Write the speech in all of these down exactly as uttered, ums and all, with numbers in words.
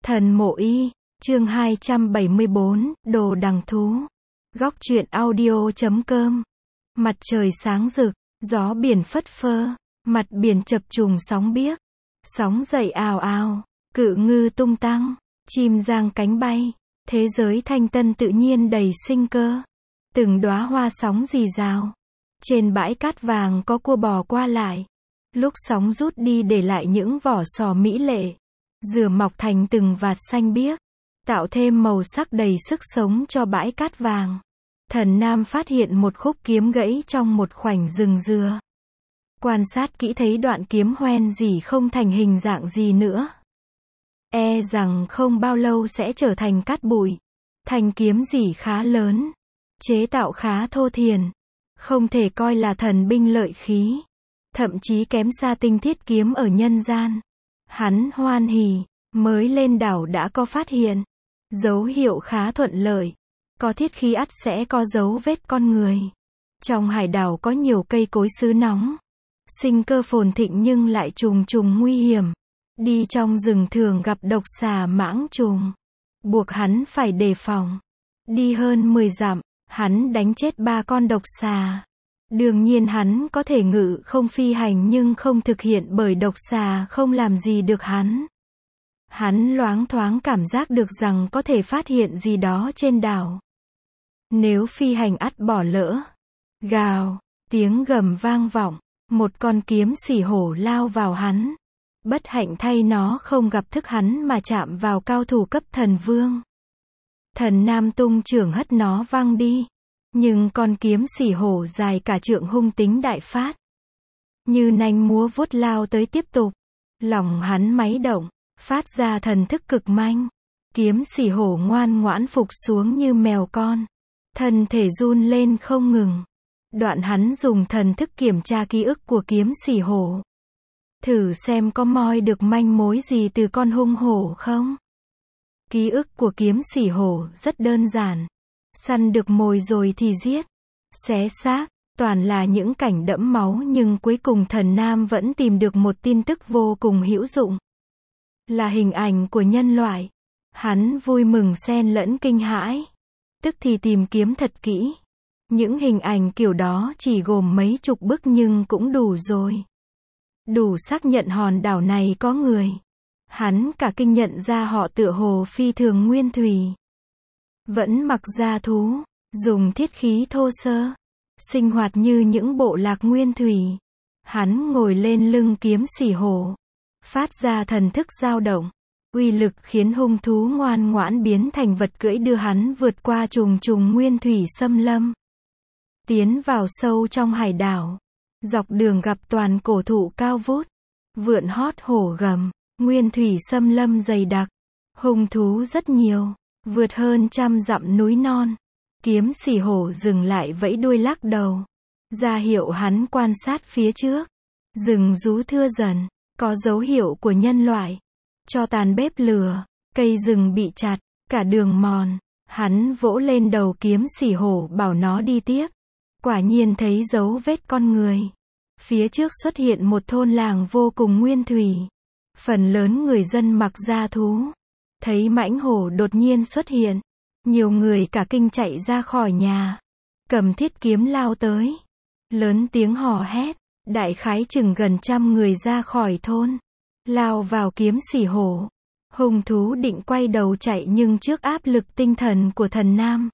Thần Mộ Y, chương hai trăm bảy mươi bốn, Đồ Đằng Thú. Góc truyện audio chấm com. Mặt trời sáng rực, gió biển phất phơ, mặt biển chập trùng sóng biếc, sóng dậy ào ào, cự ngư tung tăng, chim giang cánh bay, thế giới thanh tân tự nhiên đầy sinh cơ. Từng đóa hoa sóng rì rào. Trên bãi cát vàng có cua bò qua lại. Lúc sóng rút đi để lại những vỏ sò mỹ lệ, dừa mọc thành từng vạt xanh biếc, tạo thêm màu sắc đầy sức sống cho bãi cát vàng. Thần Nam phát hiện một khúc kiếm gãy trong một khoảnh rừng dừa. Quan sát kỹ thấy đoạn kiếm hoen gì không thành hình dạng gì nữa. E rằng không bao lâu sẽ trở thành cát bụi. Thanh kiếm gì khá lớn, chế tạo khá thô thiển, không thể coi là thần binh lợi khí, thậm chí kém xa tinh thiết kiếm ở nhân gian. Hắn hoan hỉ, mới lên đảo đã có phát hiện. Dấu hiệu khá thuận lợi. Có thiết khí ắt sẽ có dấu vết con người. Trong hải đảo có nhiều cây cối xứ nóng. Sinh cơ phồn thịnh nhưng lại trùng trùng nguy hiểm. Đi trong rừng thường gặp độc xà mãng trùng. Buộc hắn phải đề phòng. Đi hơn mười dặm, hắn đánh chết ba con độc xà. Đương nhiên hắn có thể ngự không phi hành nhưng không thực hiện bởi độc xà không làm gì được hắn. Hắn loáng thoáng cảm giác được rằng có thể phát hiện gì đó trên đảo. Nếu phi hành ắt bỏ lỡ. Gào, tiếng gầm vang vọng, một con kiếm xỉ hổ lao vào hắn. Bất hạnh thay nó không gặp thức hắn mà chạm vào cao thủ cấp thần vương. Thần Nam tung chưởng hất nó văng đi. Nhưng con kiếm xỉ hổ dài cả trượng hung tính đại phát. Như nanh múa vuốt lao tới tiếp tục. Lòng hắn máy động, phát ra thần thức cực manh. Kiếm xỉ hổ ngoan ngoãn phục xuống như mèo con. Thân thể run lên không ngừng. Đoạn hắn dùng thần thức kiểm tra ký ức của kiếm xỉ hổ. Thử xem có moi được manh mối gì từ con hung hổ không? Ký ức của kiếm xỉ hổ rất đơn giản. Săn được mồi rồi thì giết, xé xác, toàn là những cảnh đẫm máu nhưng cuối cùng thần Nam vẫn tìm được một tin tức vô cùng hữu dụng. Là hình ảnh của nhân loại. Hắn vui mừng xen lẫn kinh hãi. Tức thì tìm kiếm thật kỹ. Những hình ảnh kiểu đó chỉ gồm mấy chục bức nhưng cũng đủ rồi. Đủ xác nhận hòn đảo này có người. Hắn cả kinh nhận ra họ tựa hồ phi thường nguyên thủy. Vẫn mặc da thú, dùng thiết khí thô sơ, sinh hoạt như những bộ lạc nguyên thủy. Hắn ngồi lên lưng kiếm xỉ hổ, phát ra thần thức dao động, uy lực khiến hung thú ngoan ngoãn biến thành vật cưỡi đưa hắn vượt qua trùng trùng nguyên thủy xâm lâm. Tiến vào sâu trong hải đảo, dọc đường gặp toàn cổ thụ cao vút, vượn hót hổ gầm, nguyên thủy xâm lâm dày đặc, hung thú rất nhiều. Vượt hơn trăm dặm núi non, kiếm xỉ hổ dừng lại vẫy đuôi lắc đầu, ra hiệu hắn quan sát phía trước. Rừng rú thưa dần, có dấu hiệu của nhân loại. Cho tàn bếp lửa, cây rừng bị chặt, cả đường mòn. Hắn vỗ lên đầu kiếm xỉ hổ bảo nó đi tiếp. Quả nhiên thấy dấu vết con người. Phía trước xuất hiện một thôn làng vô cùng nguyên thủy. Phần lớn người dân mặc da thú. Thấy mãnh hổ đột nhiên xuất hiện, nhiều người cả kinh chạy ra khỏi nhà, cầm thiết kiếm lao tới, lớn tiếng hò hét, đại khái chừng gần trăm người ra khỏi thôn, lao vào kiếm xỉ hổ. Hung thú định quay đầu chạy nhưng trước áp lực tinh thần của thần Nam,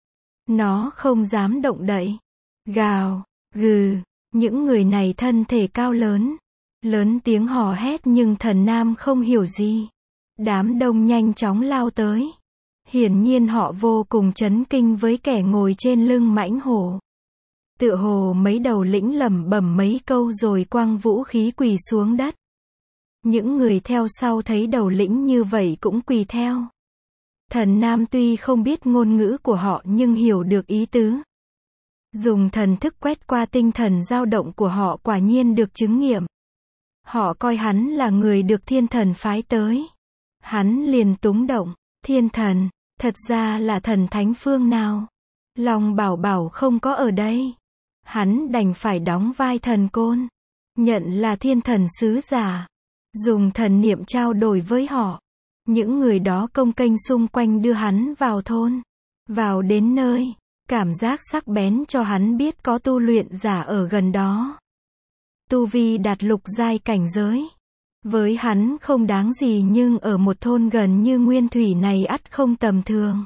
nó không dám động đậy. Gào, gừ, những người này thân thể cao lớn, lớn tiếng hò hét nhưng thần Nam không hiểu gì. Đám đông nhanh chóng lao tới. Hiển nhiên họ vô cùng chấn kinh với kẻ ngồi trên lưng mãnh hổ. Tựa hồ mấy đầu lĩnh lẩm bẩm mấy câu rồi quăng vũ khí quỳ xuống đất. Những người theo sau thấy đầu lĩnh như vậy cũng quỳ theo. Thần Nam tuy không biết ngôn ngữ của họ nhưng hiểu được ý tứ. Dùng thần thức quét qua tinh thần dao động của họ quả nhiên được chứng nghiệm. Họ coi hắn là người được thiên thần phái tới. Hắn liền túng động, thiên thần, thật ra là thần thánh phương nào? Long Bảo Bảo không có ở đây. Hắn đành phải đóng vai thần côn, nhận là thiên thần sứ giả, dùng thần niệm trao đổi với họ. Những người đó công kênh xung quanh đưa hắn vào thôn. Vào đến nơi, cảm giác sắc bén cho hắn biết có tu luyện giả ở gần đó. Tu vi đạt lục giai cảnh giới. Với hắn không đáng gì nhưng ở một thôn gần như Nguyên Thủy này ắt không tầm thường.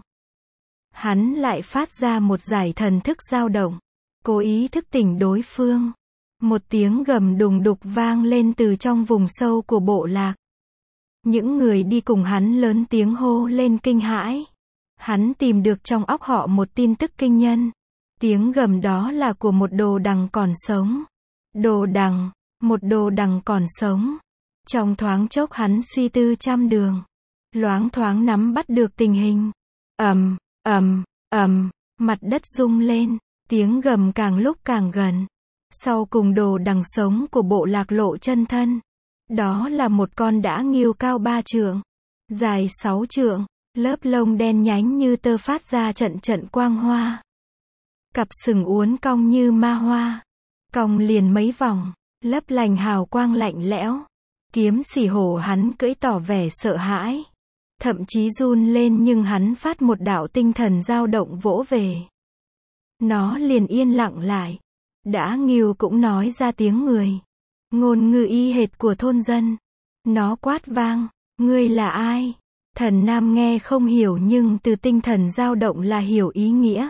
Hắn lại phát ra một giải thần thức dao động, cố ý thức tỉnh đối phương. Một tiếng gầm đùng đục vang lên từ trong vùng sâu của bộ lạc. Những người đi cùng hắn lớn tiếng hô lên kinh hãi. Hắn tìm được trong óc họ một tin tức kinh nhân. Tiếng gầm đó là của một đồ đằng còn sống. Đồ đằng, một đồ đằng còn sống. Trong thoáng chốc hắn suy tư trăm đường. Loáng thoáng nắm bắt được tình hình. Ầm, ầm, ầm, mặt đất rung lên. Tiếng gầm càng lúc càng gần. Sau cùng đồ đằng sống của bộ lạc lộ chân thân. Đó là một con dã ngưu cao ba trượng, dài sáu trượng, lớp lông đen nhánh như tơ phát ra trận trận quang hoa. Cặp sừng uốn cong như ma hoa, cong liền mấy vòng, lấp lành hào quang lạnh lẽo. Kiếm xỉ hổ hắn cưỡi tỏ vẻ sợ hãi, thậm chí run lên nhưng hắn phát một đạo tinh thần dao động vỗ về. Nó liền yên lặng lại. Dã ngưu cũng nói ra tiếng người. Ngôn ngữ y hệt của thôn dân. Nó quát vang, ngươi là ai? Thần Nam nghe không hiểu nhưng từ tinh thần dao động là hiểu ý nghĩa.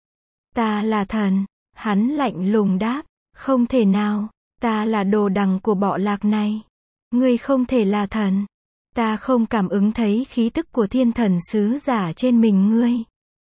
Ta là thần, hắn lạnh lùng đáp, không thể nào, ta là đồ đằng của bộ lạc này. Ngươi không thể là thần. Ta không cảm ứng thấy khí tức của thiên thần sứ giả trên mình ngươi.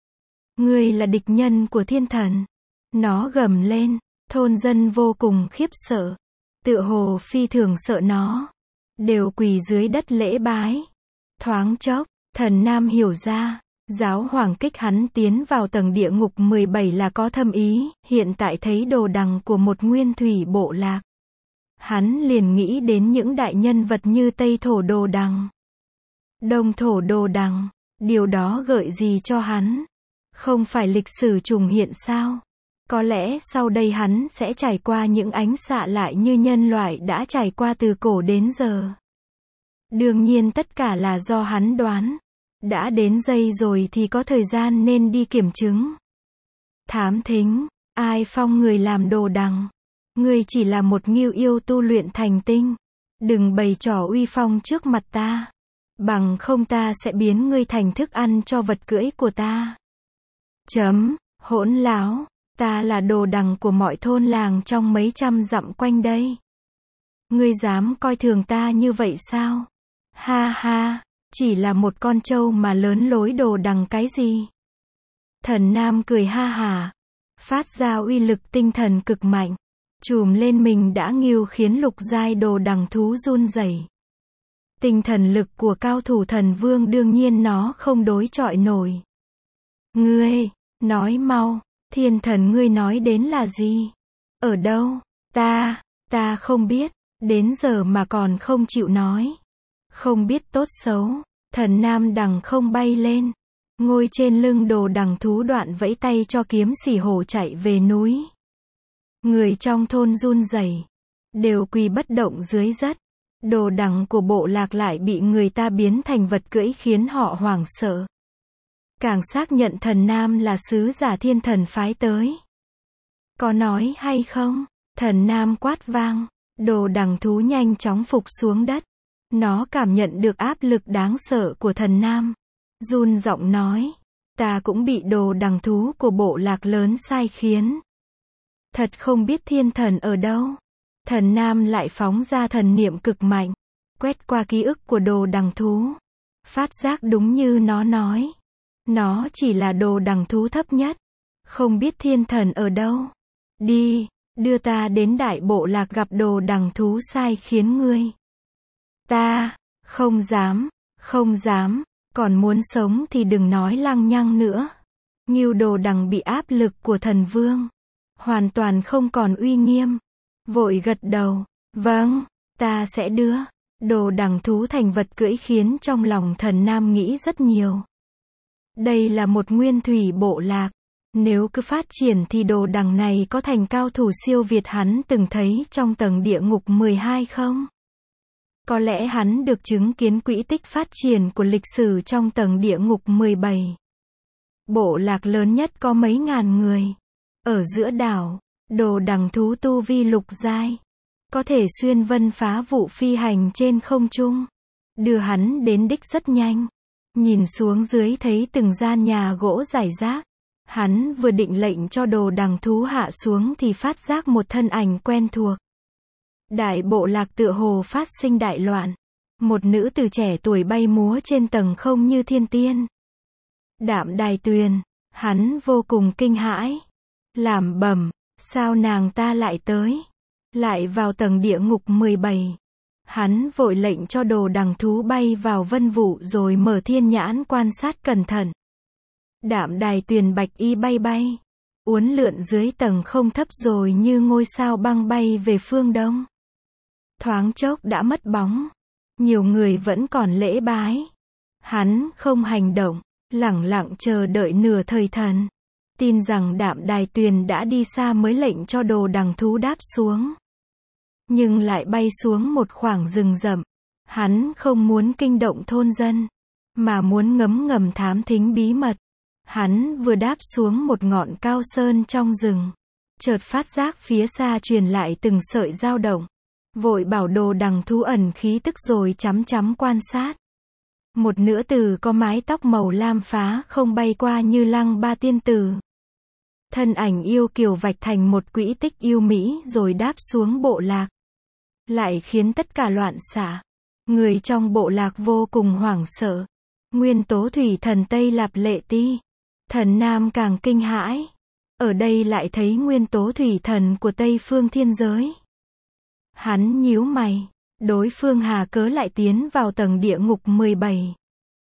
Ngươi là địch nhân của thiên thần. Nó gầm lên, thôn dân vô cùng khiếp sợ. Tựa hồ phi thường sợ nó. Đều quỳ dưới đất lễ bái. Thoáng chốc, thần Nam hiểu ra. Giáo hoàng kích hắn tiến vào tầng địa ngục mười bảy là có thâm ý. Hiện tại thấy đồ đằng của một nguyên thủy bộ lạc. Hắn liền nghĩ đến những đại nhân vật như Tây Thổ Đồ Đằng, Đông Thổ Đồ Đằng. Điều đó gợi gì cho hắn? Không phải lịch sử trùng hiện sao? Có lẽ sau đây hắn sẽ trải qua những ánh xạ lại như nhân loại đã trải qua từ cổ đến giờ. Đương nhiên tất cả là do hắn đoán. Đã đến giây rồi thì có thời gian nên đi kiểm chứng. Thám thính, ai phong người làm đồ đằng? Ngươi chỉ là một ngưu yêu tu luyện thành tinh. Đừng bày trò uy phong trước mặt ta. Bằng không ta sẽ biến ngươi thành thức ăn cho vật cưỡi của ta. Chấm, hỗn láo. Ta là đồ đằng của mọi thôn làng trong mấy trăm dặm quanh đây. Ngươi dám coi thường ta như vậy sao? Ha ha, chỉ là một con trâu mà lớn lối đồ đằng cái gì? Thần Nam cười ha hả, phát ra uy lực tinh thần cực mạnh, trùm lên mình đã nghiêu khiến lục giai đồ đằng thú run rẩy. Tinh thần lực của cao thủ thần vương đương nhiên nó không đối chọi nổi. Ngươi, nói mau. Thiên thần ngươi nói đến là gì? Ở đâu? Ta, ta không biết, đến giờ mà còn không chịu nói. Không biết tốt xấu, thần Nam đằng không bay lên. Ngồi trên lưng đồ đằng thú đoạn vẫy tay cho kiếm xỉ hổ chạy về núi. Người trong thôn run rẩy, đều quỳ bất động dưới đất. Đồ đằng của bộ lạc lại bị người ta biến thành vật cưỡi khiến họ hoảng sợ. Càng xác nhận thần Nam là sứ giả thiên thần phái tới. Có nói hay không? Thần Nam quát vang, đồ đằng thú nhanh chóng phục xuống đất. Nó cảm nhận được áp lực đáng sợ của thần Nam. Run giọng nói, ta cũng bị đồ đằng thú của bộ lạc lớn sai khiến. Thật không biết thiên thần ở đâu. Thần Nam lại phóng ra thần niệm cực mạnh, quét qua ký ức của đồ đằng thú. Phát giác đúng như nó nói. Nó chỉ là đồ đằng thú thấp nhất. Không biết thiên thần ở đâu. Đi, đưa ta đến đại bộ lạc gặp đồ đằng thú sai khiến ngươi. Ta, không dám, không dám, còn muốn sống thì đừng nói lăng nhăng nữa. Ngưu đồ đằng bị áp lực của thần vương. Hoàn toàn không còn uy nghiêm. Vội gật đầu, vâng, ta sẽ đưa. Đồ đằng thú thành vật cưỡi khiến trong lòng thần Nam nghĩ rất nhiều. Đây là một nguyên thủy bộ lạc. Nếu cứ phát triển thì đồ đằng này có thành cao thủ siêu việt hắn từng thấy trong tầng địa ngục mười hai không? Có lẽ hắn được chứng kiến quỹ tích phát triển của lịch sử trong tầng địa ngục mười bảy. Bộ lạc lớn nhất có mấy ngàn người. Ở giữa đảo, đồ đằng thú tu vi lục giai. Có thể xuyên vân phá vụ phi hành trên không trung. Đưa hắn đến đích rất nhanh. Nhìn xuống dưới thấy từng gian nhà gỗ rải rác. Hắn vừa định lệnh cho đồ đằng thú hạ xuống thì phát giác một thân ảnh quen thuộc. Đại bộ lạc tựa hồ phát sinh đại loạn. Một nữ tử trẻ tuổi bay múa trên tầng không như thiên tiên. Đạm Đài Tuyền, hắn vô cùng kinh hãi. Làm bẩm, sao nàng ta lại tới? Lại vào tầng địa ngục mười bảy. Hắn vội lệnh cho đồ đằng thú bay vào vân vụ rồi mở thiên nhãn quan sát cẩn thận. Đạm Đài Tuyền bạch y bay bay. Uốn lượn dưới tầng không thấp rồi như ngôi sao băng bay về phương đông. Thoáng chốc đã mất bóng. Nhiều người vẫn còn lễ bái. Hắn không hành động, lẳng lặng chờ đợi nửa thời thần. Tin rằng Đạm Đài Tuyền đã đi xa mới lệnh cho đồ đằng thú đáp xuống. Nhưng lại bay xuống một khoảng rừng rậm. Hắn không muốn kinh động thôn dân, mà muốn ngấm ngầm thám thính bí mật. Hắn vừa đáp xuống một ngọn cao sơn trong rừng. Chợt phát giác phía xa truyền lại từng sợi dao động. Vội bảo đồ đằng thú ẩn khí tức rồi chăm chăm quan sát. Một nữ tử có mái tóc màu lam phá không bay qua như lăng ba tiên tử. Thân ảnh yêu kiều vạch thành một quỹ tích yêu mỹ rồi đáp xuống bộ lạc. Lại khiến tất cả loạn xạ. Người trong bộ lạc vô cùng hoảng sợ. Nguyên tố thủy thần Tây Lạp Lệ Ti. Thần Nam càng kinh hãi. Ở đây lại thấy nguyên tố thủy thần của Tây phương thiên giới. Hắn nhíu mày. Đối phương hà cớ lại tiến vào tầng địa ngục mười bảy.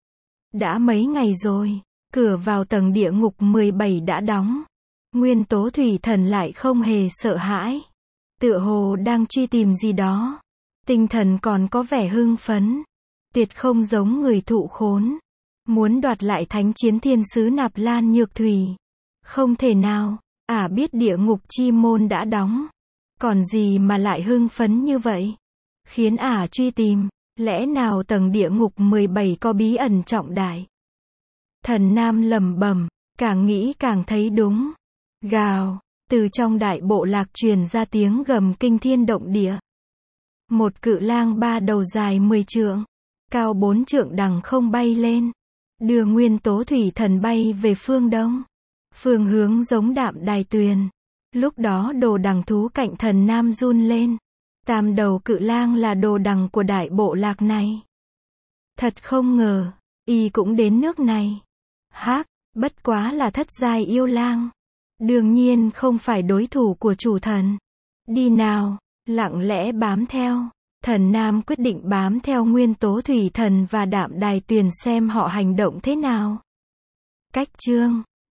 Đã mấy ngày rồi. Cửa vào tầng địa ngục mười bảy đã đóng. Nguyên tố thủy thần lại không hề sợ hãi. Tựa hồ đang truy tìm gì đó. Tinh thần còn có vẻ hưng phấn. Tuyệt không giống người thụ khốn. Muốn đoạt lại thánh chiến thiên sứ Nạp Lan Nhược Thủy. Không thể nào. Ả à biết địa ngục chi môn đã đóng. Còn gì mà lại hưng phấn như vậy? Khiến Ả à truy tìm. Lẽ nào tầng địa ngục mười bảy có bí ẩn trọng đại? Thần Nam lẩm bẩm. Càng nghĩ càng thấy đúng. Gào. Từ trong đại bộ lạc truyền ra tiếng gầm kinh thiên động địa. Một cự lang ba đầu dài mười trượng. Cao bốn trượng đằng không bay lên. Đưa nguyên tố thủy thần bay về phương đông. Phương hướng giống Đạm Đài Tuyền. Lúc đó đồ đằng thú cạnh thần Nam run lên. Tam đầu cự lang là đồ đằng của đại bộ lạc này. Thật không ngờ, y cũng đến nước này. Hác, bất quá là thất giai yêu lang. Đương nhiên không phải đối thủ của chủ thần. Đi nào, lặng lẽ bám theo. Thần Nam quyết định bám theo nguyên tố thủy thần và Đạm Đài Tuyền xem họ hành động thế nào. Cách chương